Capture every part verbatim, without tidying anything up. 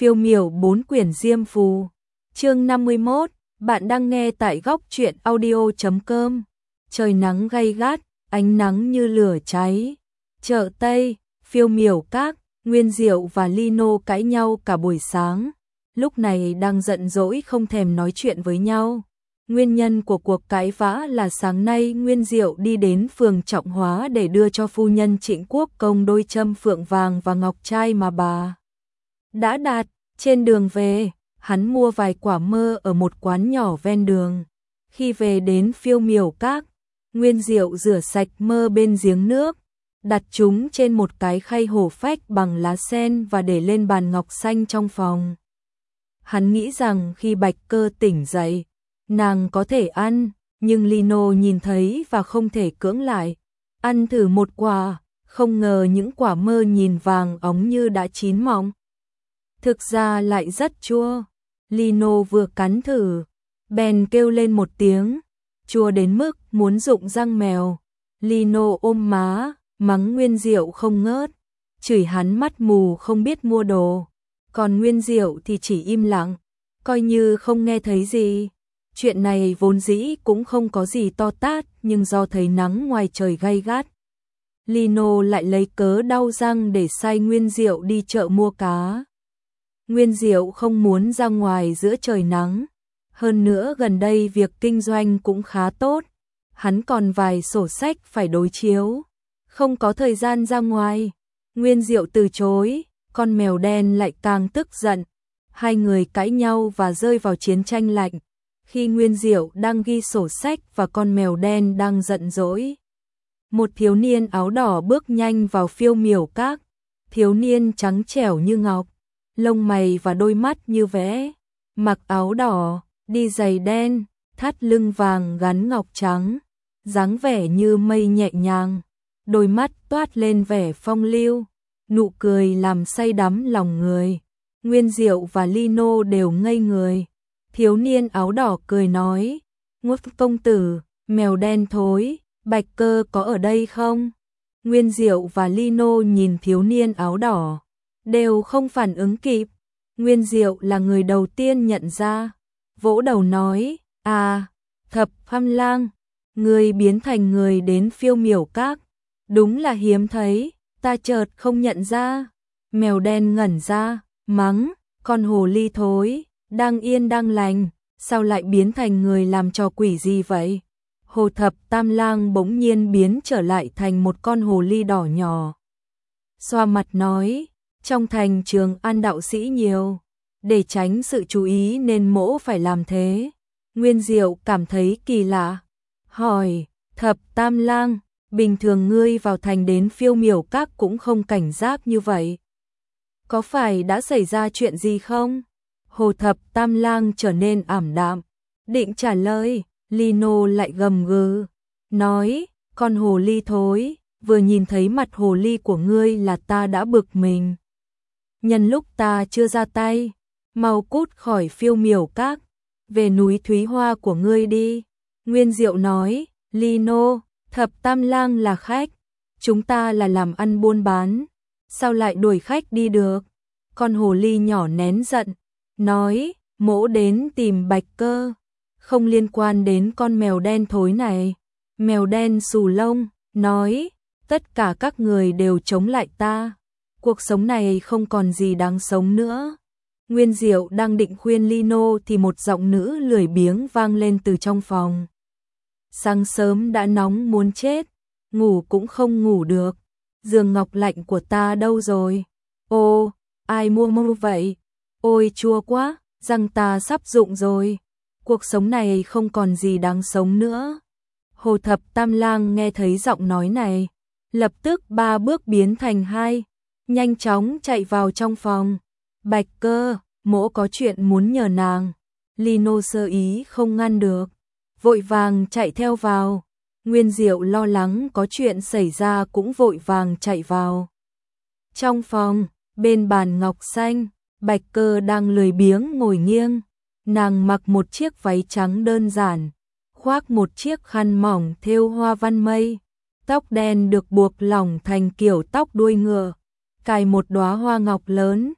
Phiêu miểu bốn quyển diêm phù. Chương năm mươi mốt, bạn đang nghe tại góc truyện audio chấm com. Trời nắng gay gắt, ánh nắng như lửa cháy. Chợ Tây, Phiêu miểu các, Nguyên Diệu và Lino cãi nhau cả buổi sáng. Lúc này đang giận dỗi không thèm nói chuyện với nhau. Nguyên nhân của cuộc cãi vã là sáng nay Nguyên Diệu đi đến phường Trọng Hóa để đưa cho phu nhân Trịnh Quốc Công đôi châm phượng vàng và ngọc trai mà bà đã đặt. Trên đường về, hắn mua vài quả mơ ở một quán nhỏ ven đường. Khi về đến Phiêu miểu các, Nguyên Diệu rửa sạch mơ bên giếng nước, đặt chúng trên một cái khay hổ phách bằng lá sen và để lên bàn ngọc xanh trong phòng. Hắn nghĩ rằng khi Bạch Cơ tỉnh dậy, nàng có thể ăn, nhưng Lino nhìn thấy và không thể cưỡng lại. Ăn thử một quả, không ngờ những quả mơ nhìn vàng óng như đã chín mọng. Thực ra lại rất chua. Lino vừa cắn thử, bèn kêu lên một tiếng, chua đến mức muốn rụng răng mèo. Lino ôm má, mắng Nguyên Diệu không ngớt, chửi hắn mắt mù không biết mua đồ. Còn Nguyên Diệu thì chỉ im lặng, coi như không nghe thấy gì. Chuyện này vốn dĩ cũng không có gì to tát, nhưng do thấy nắng ngoài trời gay gắt, Lino lại lấy cớ đau răng để sai Nguyên Diệu đi chợ mua cá. Nguyên Diệu không muốn ra ngoài giữa trời nắng. Hơn nữa gần đây việc kinh doanh cũng khá tốt. Hắn còn vài sổ sách phải đối chiếu, không có thời gian ra ngoài. Nguyên Diệu từ chối, con mèo đen lại càng tức giận. Hai người cãi nhau và rơi vào chiến tranh lạnh. Khi Nguyên Diệu đang ghi sổ sách và con mèo đen đang giận dỗi, một thiếu niên áo đỏ bước nhanh vào Phiêu miểu các. Thiếu niên trắng trẻo như ngọc, lông mày và đôi mắt như vẽ, mặc áo đỏ, đi giày đen, thắt lưng vàng gắn ngọc trắng, dáng vẻ như mây nhẹ nhàng, đôi mắt toát lên vẻ phong lưu, nụ cười làm say đắm lòng người. Nguyên Diệu và Lino đều ngây người. Thiếu niên áo đỏ cười nói, Ngốt công tử, mèo đen thối, Bạch Cơ có ở đây không? Nguyên Diệu và Lino nhìn thiếu niên áo đỏ, đều không phản ứng kịp. Nguyên Diệu là người đầu tiên nhận ra, vỗ đầu nói, à, Thập Phàm Lang, người biến thành người đến Phiêu miểu các, đúng là hiếm thấy, ta chợt không nhận ra. Mèo đen ngẩn ra, mắng, con hồ ly thối, đang yên đang lành, sao lại biến thành người làm trò quỷ gì vậy? Hồ Thập Tam Lang bỗng nhiên biến trở lại thành một con hồ ly đỏ nhỏ. Xoa mặt nói, trong thành Trường An đạo sĩ nhiều, để tránh sự chú ý nên mỗ phải làm thế. Nguyên Diệu cảm thấy kỳ lạ, hỏi, Thập Tam Lang, bình thường ngươi vào thành đến Phiêu miểu các cũng không cảnh giác như vậy. Có phải đã xảy ra chuyện gì không? Hồ Thập Tam Lang trở nên ảm đạm, định trả lời, Lino lại gầm gừ, nói, con hồ ly thối, vừa nhìn thấy mặt hồ ly của ngươi là ta đã bực mình. Nhân lúc ta chưa ra tay, mau cút khỏi Phiêu miểu các, về núi Thúy Hoa của ngươi đi. Nguyên Diệu nói, Lino, Thập Tam Lang là khách, chúng ta là làm ăn buôn bán, sao lại đuổi khách đi được? Con hồ ly nhỏ nén giận, nói, mỗ đến tìm Bạch Cơ, không liên quan đến con mèo đen thối này. Mèo đen xù lông, nói, tất cả các người đều chống lại ta, cuộc sống này không còn gì đáng sống nữa. Nguyên Diệu đang định khuyên Lino thì một giọng nữ lười biếng vang lên từ trong phòng. Sáng sớm đã nóng muốn chết, ngủ cũng không ngủ được, giường ngọc lạnh của ta đâu rồi? Ô, ai mua mua vậy? Ôi chua quá, răng ta sắp rụng rồi, cuộc sống này không còn gì đáng sống nữa. Hồ Thập Tam Lang nghe thấy giọng nói này, lập tức ba bước biến thành hai, nhanh chóng chạy vào trong phòng. Bạch Cơ, mỗ có chuyện muốn nhờ nàng. Lino sơ ý không ngăn được, vội vàng chạy theo vào. Nguyên Diệu lo lắng có chuyện xảy ra cũng vội vàng chạy vào. Trong phòng, bên bàn ngọc xanh, Bạch Cơ đang lười biếng ngồi nghiêng. Nàng mặc một chiếc váy trắng đơn giản, khoác một chiếc khăn mỏng thêu hoa văn mây, tóc đen được buộc lỏng thành kiểu tóc đuôi ngựa, cài một đóa hoa ngọc lớn.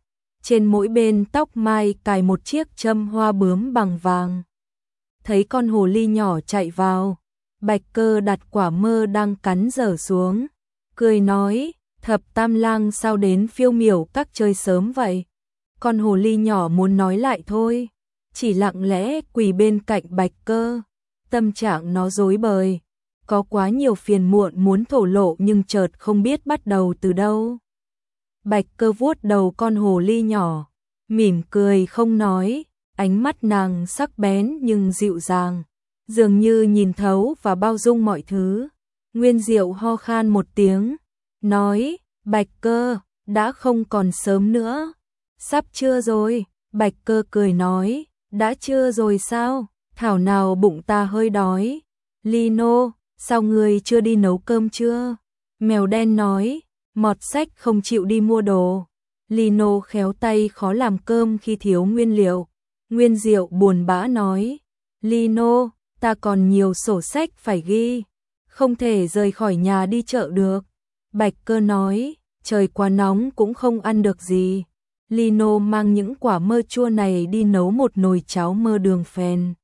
trên mỗi bên tóc mai cài một chiếc châm hoa bướm bằng vàng. Thấy con hồ ly nhỏ chạy vào, Bạch Cơ đặt quả mơ đang cắn dở xuống, cười nói, Thập Tam Lang sao đến Phiêu Miểu Các chơi sớm vậy? Con hồ ly nhỏ muốn nói lại thôi, chỉ lặng lẽ quỳ bên cạnh Bạch Cơ, tâm trạng nó rối bời, có quá nhiều phiền muộn muốn thổ lộ nhưng chợt không biết bắt đầu từ đâu. Bạch Cơ vuốt đầu con hồ ly nhỏ, mỉm cười không nói, ánh mắt nàng sắc bén nhưng dịu dàng, dường như nhìn thấu và bao dung mọi thứ. Nguyên Diệu ho khan một tiếng, nói, Bạch Cơ, đã không còn sớm nữa. Sắp trưa rồi, Bạch Cơ cười nói, đã trưa rồi sao, thảo nào bụng ta hơi đói. Lino, sao ngươi chưa đi nấu cơm chưa? Mèo đen nói, mọt sách không chịu đi mua đồ. Lino khéo tay khó làm cơm khi thiếu nguyên liệu. Nguyên Diệu buồn bã nói, Lino, ta còn nhiều sổ sách phải ghi, không thể rời khỏi nhà đi chợ được. Bạch Cơ nói, trời quá nóng cũng không ăn được gì. Lino mang những quả mơ chua này đi nấu một nồi cháo mơ đường phèn.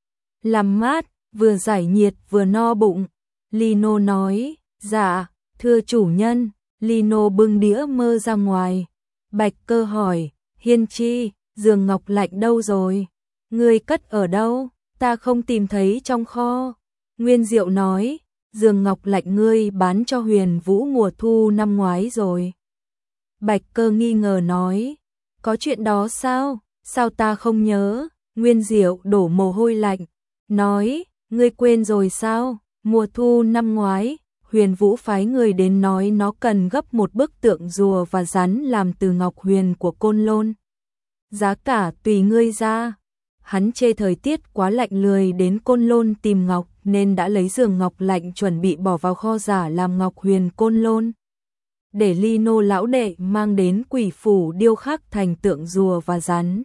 Làm mát, vừa giải nhiệt vừa no bụng. Lino nói, dạ, thưa chủ nhân. Lino bưng đĩa mơ ra ngoài. Bạch Cơ hỏi, Hiên Chi, giường ngọc lạnh đâu rồi? Ngươi cất ở đâu? Ta không tìm thấy trong kho. Nguyên Diệu nói, giường ngọc lạnh ngươi bán cho Huyền Vũ mùa thu năm ngoái rồi. Bạch Cơ nghi ngờ nói, có chuyện đó sao? Sao ta không nhớ? Nguyên Diệu đổ mồ hôi lạnh, nói, ngươi quên rồi sao? Mùa thu năm ngoái, Huyền Vũ phái người đến nói nó cần gấp một bức tượng rùa và rắn làm từ ngọc huyền của Côn Lôn. Giá cả tùy ngươi ra. Hắn chê thời tiết quá lạnh lười đến Côn Lôn tìm ngọc nên đã lấy giường ngọc lạnh chuẩn bị bỏ vào kho giả làm ngọc huyền Côn Lôn. Để Lino lão đệ mang đến quỷ phủ điêu khắc thành tượng rùa và rắn.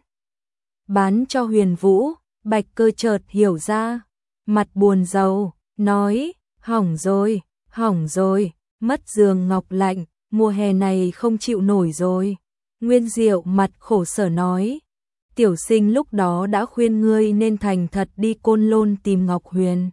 Bán cho Huyền Vũ. Bạch Cơ chợt hiểu ra, mặt buồn rầu, nói, hỏng rồi, hỏng rồi, mất giường ngọc lạnh, mùa hè này không chịu nổi rồi. Nguyên Diệu mặt khổ sở nói, tiểu sinh lúc đó đã khuyên ngươi nên thành thật đi Côn Lôn tìm Ngọc Huyền.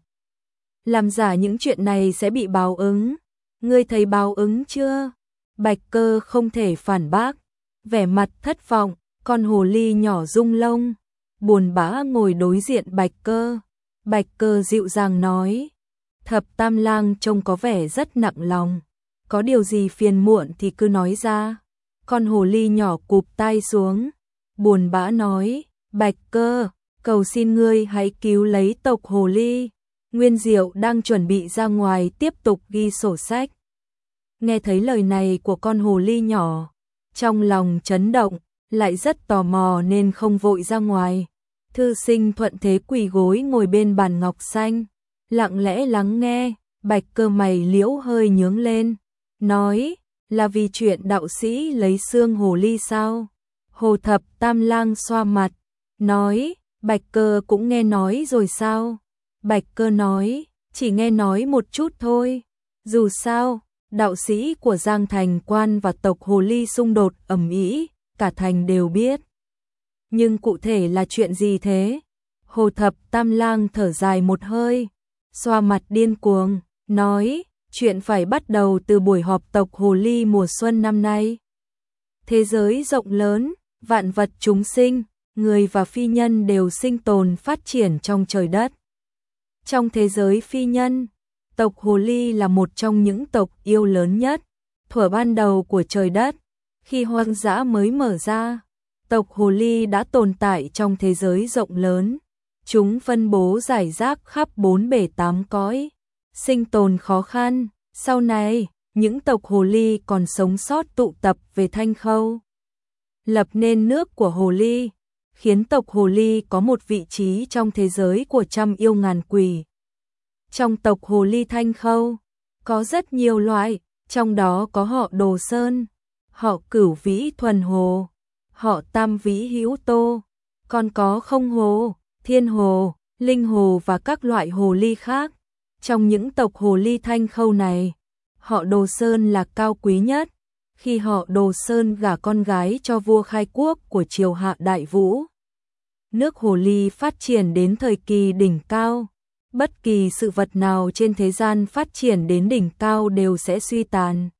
Làm giả những chuyện này sẽ bị báo ứng. Ngươi thấy báo ứng chưa? Bạch Cơ không thể phản bác, vẻ mặt thất vọng, con hồ ly nhỏ rung lông, buồn bã ngồi đối diện Bạch Cơ. Bạch Cơ dịu dàng nói, Thập Tam Lang trông có vẻ rất nặng lòng, có điều gì phiền muộn thì cứ nói ra. Con hồ ly nhỏ cụp tai xuống, buồn bã nói, Bạch Cơ, cầu xin ngươi hãy cứu lấy tộc hồ ly. Nguyên Diệu đang chuẩn bị ra ngoài tiếp tục ghi sổ sách. Nghe thấy lời này của con hồ ly nhỏ, trong lòng chấn động, lại rất tò mò nên không vội ra ngoài. Thư sinh thuận thế quỳ gối ngồi bên bàn ngọc xanh, lặng lẽ lắng nghe. Bạch Cơ mày liễu hơi nhướng lên, nói, là vì chuyện đạo sĩ lấy xương hồ ly sao? Hồ Thập Tam Lang xoa mặt, nói, Bạch Cơ cũng nghe nói rồi sao? Bạch Cơ nói, chỉ nghe nói một chút thôi. Dù sao, đạo sĩ của Giang Thành Quan và tộc hồ ly xung đột ầm ĩ, cả thành đều biết. Nhưng cụ thể là chuyện gì thế? Hồ Thập Tam Lang thở dài một hơi, xoa mặt điên cuồng, nói, chuyện phải bắt đầu từ buổi họp tộc hồ ly mùa xuân năm nay. Thế giới rộng lớn, vạn vật chúng sinh, người và phi nhân đều sinh tồn phát triển trong trời đất. Trong thế giới phi nhân, tộc hồ ly là một trong những tộc yêu lớn nhất. Thuở ban đầu của trời đất, khi hoang dã mới mở ra, tộc hồ ly đã tồn tại trong thế giới rộng lớn. Chúng phân bố rải rác khắp bốn bể tám cõi, sinh tồn khó khăn. Sau này, những tộc hồ ly còn sống sót tụ tập về Thanh Khâu, lập nên nước của hồ ly, khiến tộc hồ ly có một vị trí trong thế giới của trăm yêu ngàn quỷ. Trong tộc hồ ly Thanh Khâu, có rất nhiều loại, trong đó có họ Đồ Sơn, họ Cửu Vĩ Thuần Hồ, họ Tam Vĩ Hữu Tô, còn có Không Hồ, Thiên Hồ, Linh Hồ và các loại hồ ly khác. Trong những tộc hồ ly Thanh Khâu này, họ Đồ Sơn là cao quý nhất, khi họ Đồ Sơn gả con gái cho vua khai quốc của triều Hạ Đại Vũ. Nước hồ ly phát triển đến thời kỳ đỉnh cao. Bất kỳ sự vật nào trên thế gian phát triển đến đỉnh cao đều sẽ suy tàn.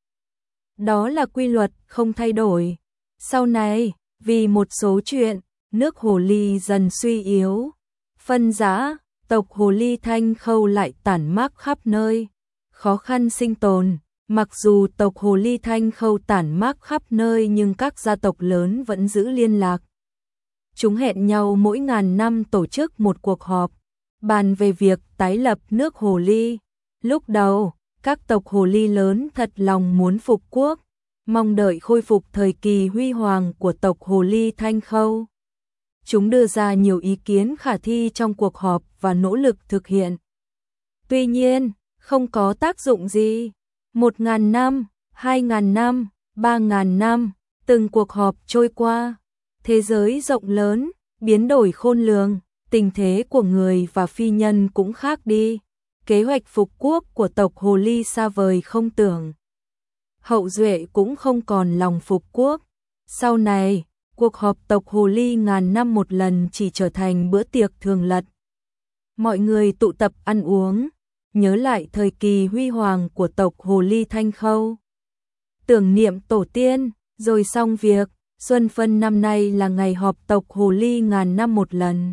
Đó là quy luật không thay đổi. Sau này, vì một số chuyện, nước hồ ly dần suy yếu, phân rã, tộc hồ ly Thanh Khâu lại tản mác khắp nơi, khó khăn sinh tồn. Mặc dù tộc hồ ly Thanh Khâu tản mác khắp nơi nhưng các gia tộc lớn vẫn giữ liên lạc. Chúng hẹn nhau mỗi ngàn năm tổ chức một cuộc họp, bàn về việc tái lập nước hồ ly. Lúc đầu, các tộc hồ ly lớn thật lòng muốn phục quốc, mong đợi khôi phục thời kỳ huy hoàng của tộc hồ ly Thanh Khâu. Chúng đưa ra nhiều ý kiến khả thi trong cuộc họp và nỗ lực thực hiện. Tuy nhiên, không có tác dụng gì. Một ngàn năm, hai ngàn năm, ba ngàn năm, từng cuộc họp trôi qua. Thế giới rộng lớn, biến đổi khôn lường, tình thế của người và phi nhân cũng khác đi. Kế hoạch phục quốc của tộc hồ ly xa vời không tưởng. Hậu duệ cũng không còn lòng phục quốc. Sau này, cuộc họp tộc hồ ly ngàn năm một lần chỉ trở thành bữa tiệc thường lật. Mọi người tụ tập ăn uống, nhớ lại thời kỳ huy hoàng của tộc hồ ly Thanh Khâu, tưởng niệm tổ tiên, rồi xong việc. Xuân Phân năm nay là ngày họp tộc hồ ly ngàn năm một lần.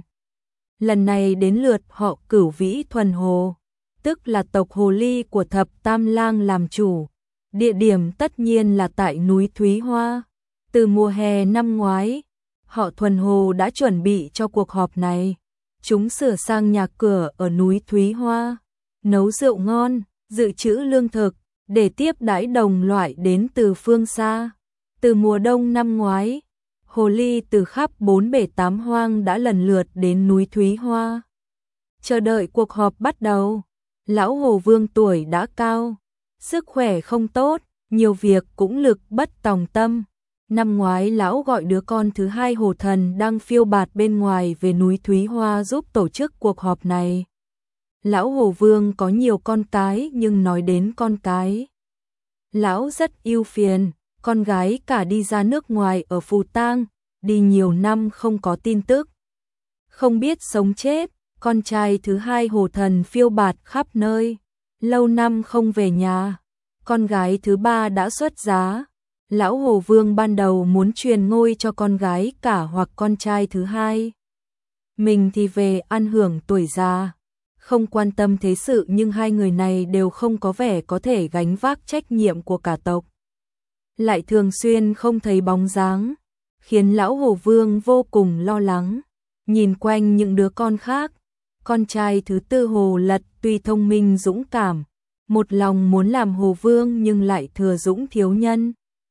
Lần này đến lượt họ Cửu Vĩ Thuần Hồ, tức là tộc hồ ly của Thập Tam Lang làm chủ. Địa điểm tất nhiên là tại núi Thúy Hoa. Từ mùa hè năm ngoái, họ Thuần Hồ đã chuẩn bị cho cuộc họp này. Chúng sửa sang nhà cửa ở núi Thúy Hoa, nấu rượu ngon, dự trữ lương thực để tiếp đãi đồng loại đến từ phương xa. Từ mùa đông năm ngoái, hồ ly từ khắp bốn bể tám hoang đã lần lượt đến núi Thúy Hoa, chờ đợi cuộc họp bắt đầu. Lão Hồ Vương tuổi đã cao, sức khỏe không tốt, nhiều việc cũng lực bất tòng tâm. Năm ngoái lão gọi đứa con thứ hai Hồ Thần đang phiêu bạt bên ngoài về núi Thúy Hoa giúp tổ chức cuộc họp này. Lão Hồ Vương có nhiều con cái nhưng nói đến con cái, lão rất ưu phiền. Con gái cả đi ra nước ngoài ở Phù Tang, đi nhiều năm không có tin tức, không biết sống chết. Con trai thứ hai Hồ Thần phiêu bạt khắp nơi, lâu năm không về nhà. Con gái thứ ba đã xuất giá. Lão Hồ Vương ban đầu muốn truyền ngôi cho con gái cả hoặc con trai thứ hai. Mình thì về ăn hưởng tuổi già, không quan tâm thế sự, nhưng hai người này đều không có vẻ có thể gánh vác trách nhiệm của cả tộc. Lại thường xuyên không thấy bóng dáng, khiến lão Hồ Vương vô cùng lo lắng. Nhìn quanh những đứa con khác, con trai thứ tư Hồ Lật tuy thông minh dũng cảm, một lòng muốn làm Hồ Vương nhưng lại thừa dũng thiếu nhân,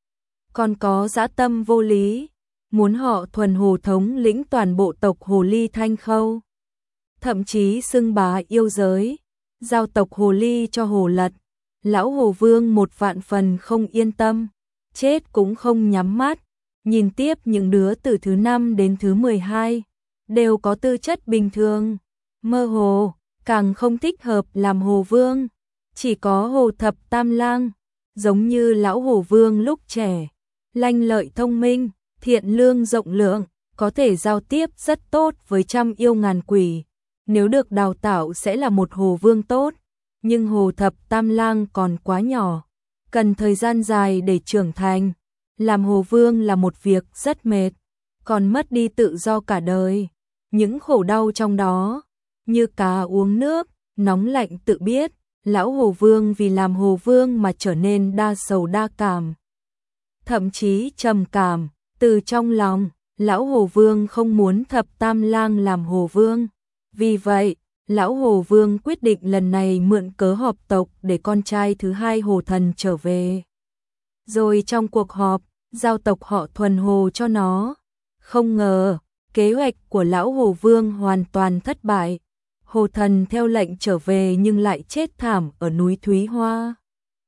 còn có dã tâm vô lý, muốn họ Thuần Hồ thống lĩnh toàn bộ tộc hồ ly Thanh Khâu, thậm chí xưng bá yêu giới, giao tộc hồ ly cho Hồ Lật. Lão Hồ Vương một vạn phần không yên tâm, chết cũng không nhắm mắt. Nhìn tiếp những đứa từ thứ năm đến thứ mười hai, đều có tư chất bình thường, mơ hồ, càng không thích hợp làm Hồ Vương. Chỉ có Hồ Thập Tam Lang, giống như lão Hồ Vương lúc trẻ, lanh lợi thông minh, thiện lương rộng lượng, có thể giao tiếp rất tốt với trăm yêu ngàn quỷ. Nếu được đào tạo sẽ là một Hồ Vương tốt, nhưng Hồ Thập Tam Lang còn quá nhỏ, cần thời gian dài để trưởng thành. Làm Hồ Vương là một việc rất mệt, còn mất đi tự do cả đời. Những khổ đau trong đó, như cá uống nước, nóng lạnh tự biết. Lão Hồ Vương vì làm Hồ Vương mà trở nên đa sầu đa cảm, thậm chí trầm cảm. Từ trong lòng, lão Hồ Vương không muốn Thập Tam Lang làm Hồ Vương. Vì vậy, lão Hồ Vương quyết định lần này mượn cớ họp tộc để con trai thứ hai Hồ Thần trở về. Rồi trong cuộc họp, giao tộc họ Thuần Hồ cho nó. Không ngờ, kế hoạch của lão Hồ Vương hoàn toàn thất bại. Hồ Thần theo lệnh trở về nhưng lại chết thảm ở núi Thúy Hoa.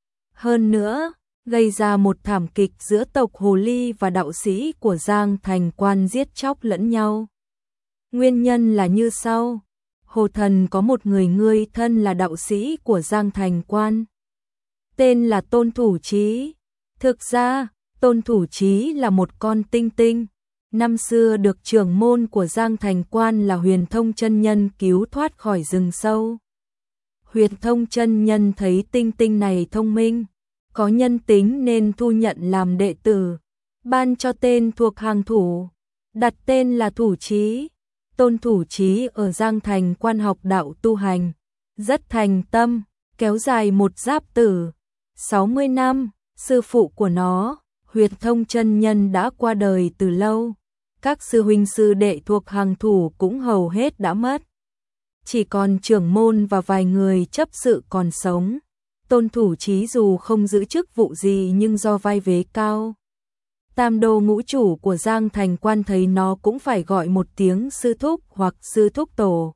Hơn nữa, gây ra một thảm kịch giữa tộc Hồ Ly và đạo sĩ của Giang Thành Quan giết chóc lẫn nhau. Nguyên nhân là như sau. Hồ Thần có một người người thân là đạo sĩ của Giang Thành Quan, tên là Tôn Thủ Chí. Thực ra, Tôn Thủ Chí là một con tinh tinh, năm xưa được trưởng môn của Giang Thành Quan là Huyền Thông chân nhân cứu thoát khỏi rừng sâu. Huyền Thông chân nhân thấy tinh tinh này thông minh, có nhân tính nên thu nhận làm đệ tử, ban cho tên thuộc hàng thủ, đặt tên là Thủ Chí. Tôn Thủ Chí ở Giang Thành Quan học đạo tu hành, rất thành tâm, kéo dài một giáp tử, sáu mươi năm, sư phụ của nó, Huyền Thông chân nhân đã qua đời từ lâu, các sư huynh sư đệ thuộc hàng thủ cũng hầu hết đã mất. Chỉ còn trưởng môn và vài người chấp sự còn sống. Tôn Thủ Chí dù không giữ chức vụ gì nhưng do vai vế cao, tam đô ngũ chủ của Giang Thành Quan thấy nó cũng phải gọi một tiếng sư thúc hoặc sư thúc tổ.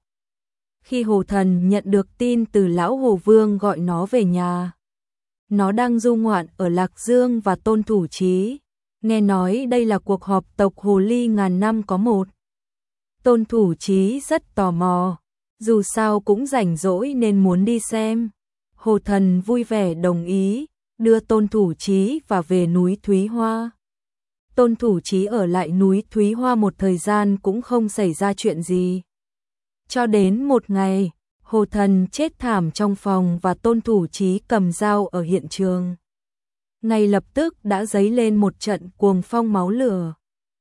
Khi Hồ Thần nhận được tin từ lão Hồ Vương gọi nó về nhà, nó đang du ngoạn ở Lạc Dương và Tôn Thủ Chí nghe nói đây là cuộc họp tộc Hồ Ly ngàn năm có một. Tôn Thủ Chí rất tò mò, dù sao cũng rảnh rỗi nên muốn đi xem. Hồ Thần vui vẻ đồng ý, đưa Tôn Thủ Chí và về núi Thúy Hoa. Tôn Thủ Chí ở lại núi Thúy Hoa một thời gian cũng không xảy ra chuyện gì. Cho đến một ngày, Hồ Thần chết thảm trong phòng và Tôn Thủ Chí cầm dao ở hiện trường. Ngay lập tức đã dấy lên một trận cuồng phong máu lửa.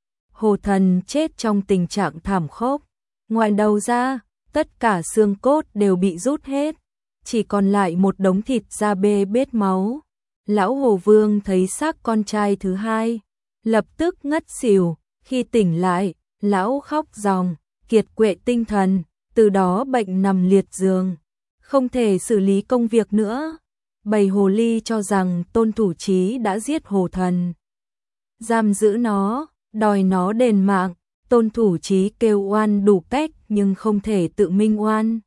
Hồ Thần chết trong tình trạng thảm khốc, ngoài đầu ra, tất cả xương cốt đều bị rút hết, chỉ còn lại một đống thịt da bê bết máu. Lão Hồ Vương thấy xác con trai thứ hai, lập tức ngất xỉu, khi tỉnh lại, lão khóc ròng, kiệt quệ tinh thần, từ đó bệnh nằm liệt giường, không thể xử lý công việc nữa. Bầy hồ ly cho rằng Tôn Thủ Chí đã giết Hồ Thần, giam giữ nó, đòi nó đền mạng. Tôn Thủ Chí kêu oan đủ cách nhưng không thể tự minh oan.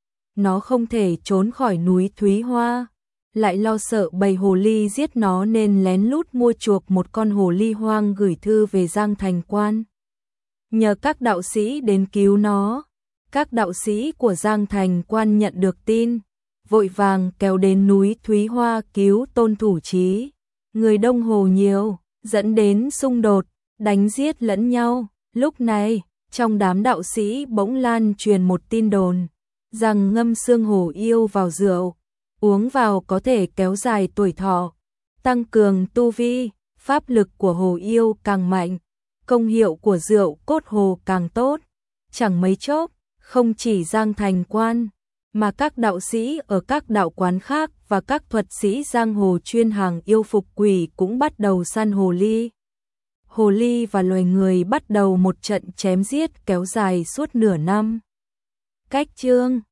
Nó không thể trốn khỏi núi Thúy Hoa, lại lo sợ bầy hồ ly giết nó nên lén lút mua chuộc một con hồ ly hoang gửi thư về Giang Thành Quan. Nhờ các đạo sĩ đến cứu nó, các đạo sĩ của Giang Thành Quan nhận được tin, vội vàng kéo đến núi Thúy Hoa cứu Tôn Thủ Chí. Người đông hồ nhiều, dẫn đến xung đột, đánh giết lẫn nhau. Lúc này, trong đám đạo sĩ bỗng lan truyền một tin đồn, rằng ngâm xương hổ yêu vào rượu, uống vào có thể kéo dài tuổi thọ, tăng cường tu vi, pháp lực của hồ yêu càng mạnh, công hiệu của rượu cốt hồ càng tốt. Chẳng mấy chốc, không chỉ Giang Thành Quan, mà các đạo sĩ ở các đạo quán khác và các thuật sĩ giang hồ chuyên hàng yêu phục quỷ cũng bắt đầu săn hồ ly. Hồ ly và loài người bắt đầu một trận chém giết kéo dài suốt nửa năm. Cách chương